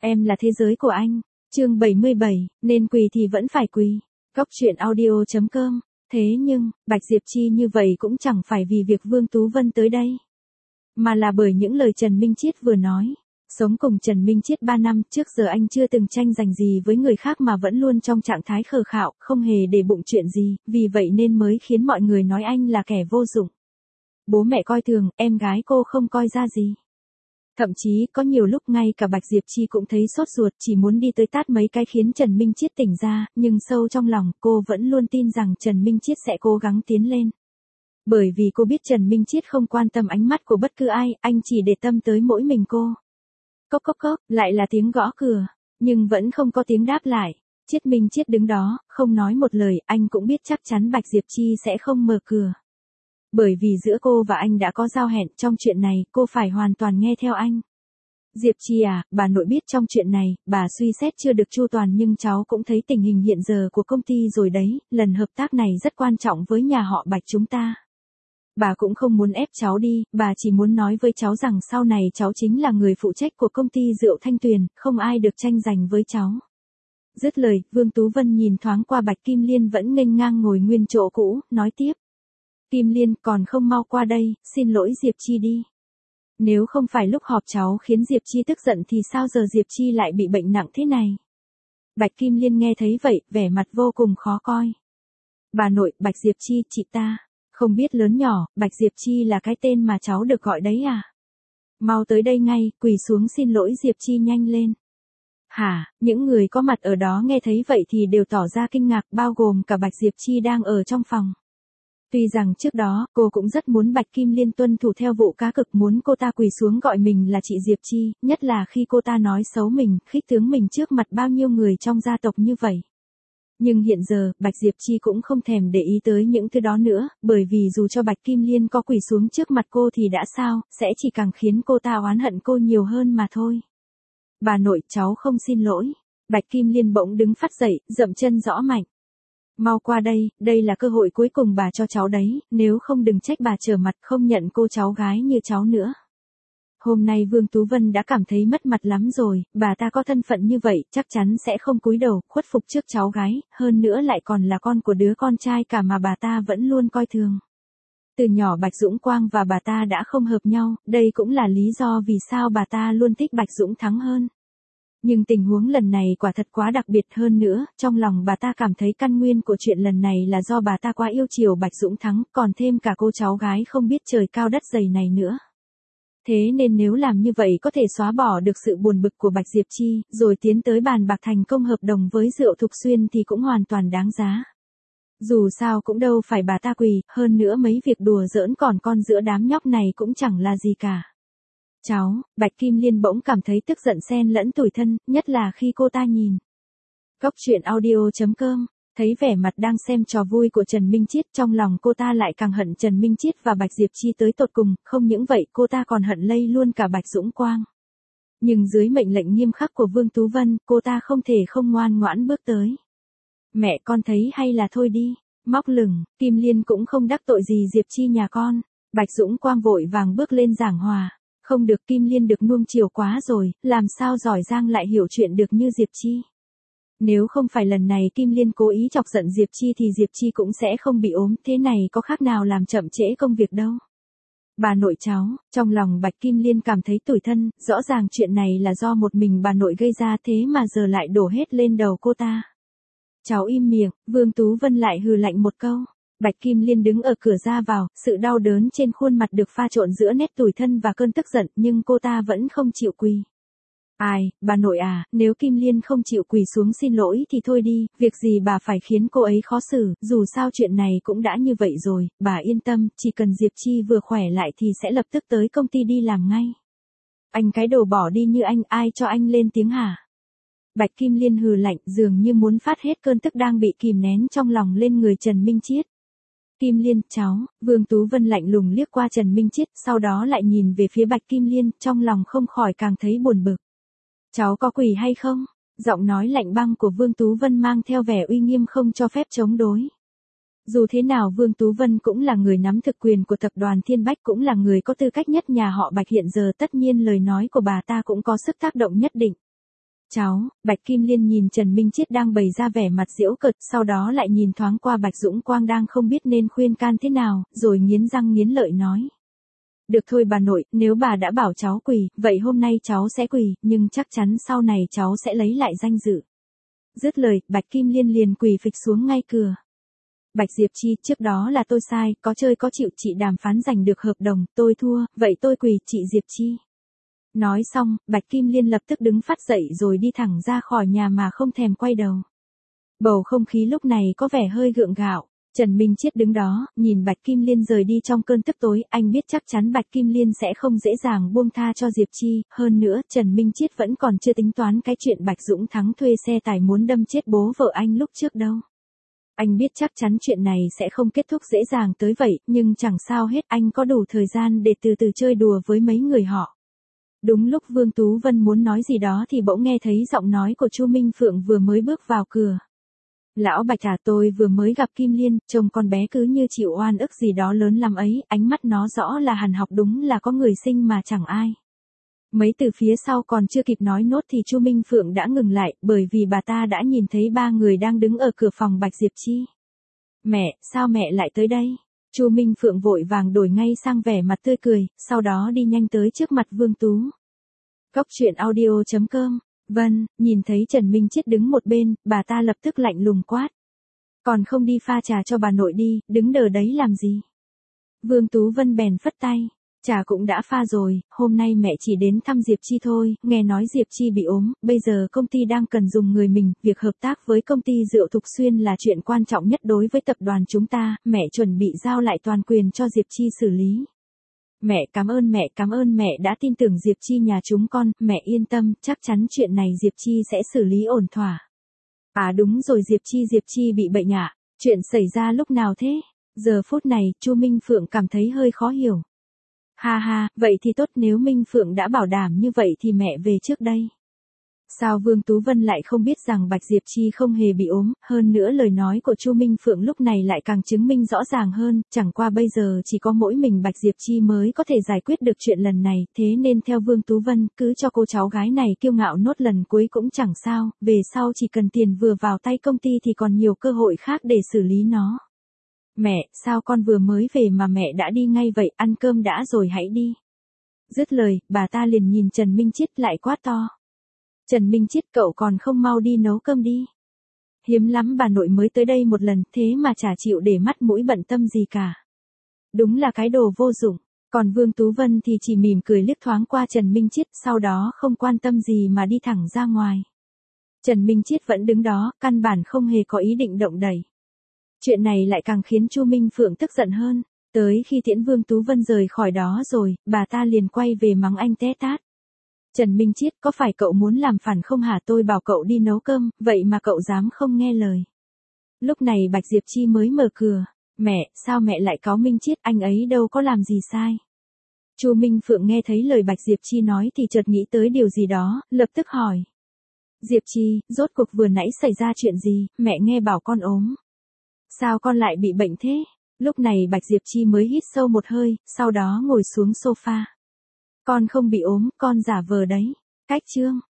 Em là thế giới của anh. Chương 77, nên quỳ thì vẫn phải quỳ. Cóc truyện audio.com. Thế nhưng, Bạch Diệp Chi như vậy cũng chẳng phải vì việc Vương Tú Vân tới đây, mà là bởi những lời Trần Minh Chiết vừa nói. Sống cùng Trần Minh Chiết 3 năm, trước giờ anh chưa từng tranh giành gì với người khác mà vẫn luôn trong trạng thái khờ khạo, không hề để bụng chuyện gì, vì vậy nên mới khiến mọi người nói anh là kẻ vô dụng. Bố mẹ coi thường, em gái cô không coi ra gì. Thậm chí có nhiều lúc ngay cả Bạch Diệp Chi cũng thấy sốt ruột, chỉ muốn đi tới tát mấy cái khiến Trần Minh Chiết tỉnh ra, nhưng sâu trong lòng cô vẫn luôn tin rằng Trần Minh Chiết sẽ cố gắng tiến lên. Bởi vì cô biết Trần Minh Chiết không quan tâm ánh mắt của bất cứ ai, anh chỉ để tâm tới mỗi mình cô. Cốc cốc cốc, lại là tiếng gõ cửa, nhưng vẫn không có tiếng đáp lại. Chiết Minh Chiết đứng đó, không nói một lời, anh cũng biết chắc chắn Bạch Diệp Chi sẽ không mở cửa. Bởi vì giữa cô và anh đã có giao hẹn, trong chuyện này, cô phải hoàn toàn nghe theo anh. Diệp Chi à, bà nội biết trong chuyện này, bà suy xét chưa được chu toàn nhưng cháu cũng thấy tình hình hiện giờ của công ty rồi đấy, lần hợp tác này rất quan trọng với nhà họ Bạch chúng ta. Bà cũng không muốn ép cháu đi, bà chỉ muốn nói với cháu rằng sau này cháu chính là người phụ trách của công ty rượu Thanh Tuyền, không ai được tranh giành với cháu. Dứt lời, Vương Tú Vân nhìn thoáng qua Bạch Kim Liên vẫn nghênh ngang ngồi nguyên chỗ cũ, nói tiếp. Kim Liên còn không mau qua đây, xin lỗi Diệp Chi đi. Nếu không phải lúc họp cháu khiến Diệp Chi tức giận thì sao giờ Diệp Chi lại bị bệnh nặng thế này? Bạch Kim Liên nghe thấy vậy, vẻ mặt vô cùng khó coi. Bà nội, Bạch Diệp Chi, chị ta. Không biết lớn nhỏ, Bạch Diệp Chi là cái tên mà cháu được gọi đấy à? Mau tới đây ngay, quỳ xuống xin lỗi Diệp Chi nhanh lên. Hả, những người có mặt ở đó nghe thấy vậy thì đều tỏ ra kinh ngạc, bao gồm cả Bạch Diệp Chi đang ở trong phòng. Tuy rằng trước đó, cô cũng rất muốn Bạch Kim Liên tuân thủ theo vụ cá cực, muốn cô ta quỳ xuống gọi mình là chị Diệp Chi, nhất là khi cô ta nói xấu mình, khích tướng mình trước mặt bao nhiêu người trong gia tộc như vậy. Nhưng hiện giờ, Bạch Diệp Chi cũng không thèm để ý tới những thứ đó nữa, bởi vì dù cho Bạch Kim Liên có quỳ xuống trước mặt cô thì đã sao, sẽ chỉ càng khiến cô ta oán hận cô nhiều hơn mà thôi. Bà nội, cháu không xin lỗi. Bạch Kim Liên bỗng đứng phắt dậy, dậm chân rõ mạnh. Mau qua đây là cơ hội cuối cùng bà cho cháu đấy, nếu không đừng trách bà trở mặt không nhận cô cháu gái như cháu nữa. Hôm nay Vương Tú Vân đã cảm thấy mất mặt lắm rồi, bà ta có thân phận như vậy, chắc chắn sẽ không cúi đầu, khuất phục trước cháu gái, hơn nữa lại còn là con của đứa con trai cả mà bà ta vẫn luôn coi thường. Từ nhỏ Bạch Dũng Quang và bà ta đã không hợp nhau, đây cũng là lý do vì sao bà ta luôn thích Bạch Dũng Thắng hơn. Nhưng tình huống lần này quả thật quá đặc biệt hơn nữa, trong lòng bà ta cảm thấy căn nguyên của chuyện lần này là do bà ta quá yêu chiều Bạch Dũng Thắng, còn thêm cả cô cháu gái không biết trời cao đất dày này nữa. Thế nên nếu làm như vậy có thể xóa bỏ được sự buồn bực của Bạch Diệp Chi, rồi tiến tới bàn bạc thành công hợp đồng với Rượu Thục Xuyên thì cũng hoàn toàn đáng giá. Dù sao cũng đâu phải bà ta quỳ, hơn nữa mấy việc đùa giỡn còn con giữa đám nhóc này cũng chẳng là gì cả. Cháu, Bạch Kim Liên bỗng cảm thấy tức giận xen lẫn tủi thân, nhất là khi cô ta nhìn. Cóc truyện audio.com, thấy vẻ mặt đang xem trò vui của Trần Minh Chiết, trong lòng cô ta lại càng hận Trần Minh Chiết và Bạch Diệp Chi tới tột cùng, không những vậy cô ta còn hận lây luôn cả Bạch Dũng Quang. Nhưng dưới mệnh lệnh nghiêm khắc của Vương Tú Vân, cô ta không thể không ngoan ngoãn bước tới. Mẹ con thấy hay là thôi đi, móc lửng, Kim Liên cũng không đắc tội gì Diệp Chi nhà con. Bạch Dũng Quang vội vàng bước lên giảng hòa. Không được, Kim Liên được nuông chiều quá rồi, làm sao giỏi giang lại hiểu chuyện được như Diệp Chi. Nếu không phải lần này Kim Liên cố ý chọc giận Diệp Chi thì Diệp Chi cũng sẽ không bị ốm, thế này có khác nào làm chậm trễ công việc đâu. Bà nội cháu, trong lòng Bạch Kim Liên cảm thấy tủi thân, rõ ràng chuyện này là do một mình bà nội gây ra thế mà giờ lại đổ hết lên đầu cô ta. Cháu im miệng, Vương Tú Vân lại hừ lạnh một câu. Bạch Kim Liên đứng ở cửa ra vào, sự đau đớn trên khuôn mặt được pha trộn giữa nét tủi thân và cơn tức giận, nhưng cô ta vẫn không chịu quỳ. Ai, bà nội à, nếu Kim Liên không chịu quỳ xuống xin lỗi thì thôi đi, việc gì bà phải khiến cô ấy khó xử, dù sao chuyện này cũng đã như vậy rồi, bà yên tâm, chỉ cần Diệp Chi vừa khỏe lại thì sẽ lập tức tới công ty đi làm ngay. Anh cái đồ bỏ đi như anh, ai cho anh lên tiếng hả? Bạch Kim Liên hừ lạnh, dường như muốn phát hết cơn tức đang bị kìm nén trong lòng lên người Trần Minh Chiết. Kim Liên, cháu, Vương Tú Vân lạnh lùng liếc qua Trần Minh Chiết, sau đó lại nhìn về phía Bạch Kim Liên, trong lòng không khỏi càng thấy buồn bực. Cháu có quỳ hay không? Giọng nói lạnh băng của Vương Tú Vân mang theo vẻ uy nghiêm không cho phép chống đối. Dù thế nào Vương Tú Vân cũng là người nắm thực quyền của tập đoàn Thiên Bách, cũng là người có tư cách nhất nhà họ Bạch hiện giờ, tất nhiên lời nói của bà ta cũng có sức tác động nhất định. Cháu, Bạch Kim Liên nhìn Trần Minh Chiết đang bày ra vẻ mặt giễu cợt, sau đó lại nhìn thoáng qua Bạch Dũng Quang đang không biết nên khuyên can thế nào, rồi nghiến răng nghiến lợi nói. Được thôi bà nội, nếu bà đã bảo cháu quỳ, vậy hôm nay cháu sẽ quỳ, nhưng chắc chắn sau này cháu sẽ lấy lại danh dự. Dứt lời, Bạch Kim Liên liền quỳ phịch xuống ngay cửa. Bạch Diệp Chi, trước đó là tôi sai, có chơi có chịu, chị đàm phán giành được hợp đồng, tôi thua, vậy tôi quỳ, chị Diệp Chi. Nói xong, Bạch Kim Liên lập tức đứng phát dậy rồi đi thẳng ra khỏi nhà mà không thèm quay đầu. Bầu không khí lúc này có vẻ hơi gượng gạo. Trần Minh Chiết đứng đó, nhìn Bạch Kim Liên rời đi trong cơn tức tối, anh biết chắc chắn Bạch Kim Liên sẽ không dễ dàng buông tha cho Diệp Chi, hơn nữa Trần Minh Chiết vẫn còn chưa tính toán cái chuyện Bạch Dũng Thắng thuê xe tải muốn đâm chết bố vợ anh lúc trước đâu. Anh biết chắc chắn chuyện này sẽ không kết thúc dễ dàng tới vậy, nhưng chẳng sao hết, anh có đủ thời gian để từ từ chơi đùa với mấy người họ. Đúng lúc Vương Tú Vân muốn nói gì đó thì bỗng nghe thấy giọng nói của Chu Minh Phượng vừa mới bước vào cửa. Lão Bạch à, tôi vừa mới gặp Kim Liên, trông con bé cứ như chịu oan ức gì đó lớn lắm ấy, ánh mắt nó rõ là hằn học, đúng là có người sinh mà chẳng ai. Mấy từ phía sau còn chưa kịp nói nốt thì Chu Minh Phượng đã ngừng lại, bởi vì bà ta đã nhìn thấy ba người đang đứng ở cửa phòng Bạch Diệp Chi. Mẹ, sao mẹ lại tới đây? Chu Minh Phượng vội vàng đổi ngay sang vẻ mặt tươi cười, sau đó đi nhanh tới trước mặt Vương Tú. Cóc truyện audio.com. Vâng, nhìn thấy Trần Minh Chiết đứng một bên, bà ta lập tức lạnh lùng quát. Còn không đi pha trà cho bà nội đi, đứng đờ đấy làm gì? Vương Tú Vân bèn phất tay. Trà cũng đã pha rồi, hôm nay mẹ chỉ đến thăm Diệp Chi thôi, nghe nói Diệp Chi bị ốm, bây giờ công ty đang cần dùng người mình, việc hợp tác với công ty rượu Thục Xuyên là chuyện quan trọng nhất đối với tập đoàn chúng ta, mẹ chuẩn bị giao lại toàn quyền cho Diệp Chi xử lý. Mẹ cảm ơn mẹ đã tin tưởng Diệp Chi nhà chúng con, mẹ yên tâm, chắc chắn chuyện này Diệp Chi sẽ xử lý ổn thỏa. À đúng rồi, Diệp Chi bị bệnh ạ, chuyện xảy ra lúc nào thế? Giờ phút này, Chu Minh Phượng cảm thấy hơi khó hiểu. Ha ha, vậy thì tốt, nếu Minh Phượng đã bảo đảm như vậy thì mẹ về trước đây. Sao Vương Tú Vân lại không biết rằng Bạch Diệp Chi không hề bị ốm, hơn nữa lời nói của Chu Minh Phượng lúc này lại càng chứng minh rõ ràng hơn, chẳng qua bây giờ chỉ có mỗi mình Bạch Diệp Chi mới có thể giải quyết được chuyện lần này, thế nên theo Vương Tú Vân, cứ cho cô cháu gái này kiêu ngạo nốt lần cuối cũng chẳng sao, về sau chỉ cần tiền vừa vào tay công ty thì còn nhiều cơ hội khác để xử lý nó. Mẹ, sao con vừa mới về mà mẹ đã đi ngay vậy, ăn cơm đã rồi hãy đi. Dứt lời, bà ta liền nhìn Trần Minh Chiết lại quát to. Trần Minh Chiết, cậu còn không mau đi nấu cơm đi. Hiếm lắm bà nội mới tới đây một lần, thế mà chả chịu để mắt mũi bận tâm gì cả. Đúng là cái đồ vô dụng, còn Vương Tú Vân thì chỉ mỉm cười liếc thoáng qua Trần Minh Chiết, sau đó không quan tâm gì mà đi thẳng ra ngoài. Trần Minh Chiết vẫn đứng đó, căn bản không hề có ý định động đẩy. Chuyện này lại càng khiến Chu Minh Phượng tức giận hơn, tới khi tiễn Vương Tú Vân rời khỏi đó rồi, bà ta liền quay về mắng anh té tát. Trần Minh Chiết, có phải cậu muốn làm phản không hả? Tôi bảo cậu đi nấu cơm, vậy mà cậu dám không nghe lời. Lúc này Bạch Diệp Chi mới mở cửa. Mẹ, sao mẹ lại cáu Minh Chiết, anh ấy đâu có làm gì sai. Chu Minh Phượng nghe thấy lời Bạch Diệp Chi nói thì chợt nghĩ tới điều gì đó, lập tức hỏi. Diệp Chi, rốt cuộc vừa nãy xảy ra chuyện gì, mẹ nghe bảo con ốm. Sao con lại bị bệnh thế? Lúc này Bạch Diệp Chi mới hít sâu một hơi, sau đó ngồi xuống sofa. Con không bị ốm, con giả vờ đấy. Cách chương.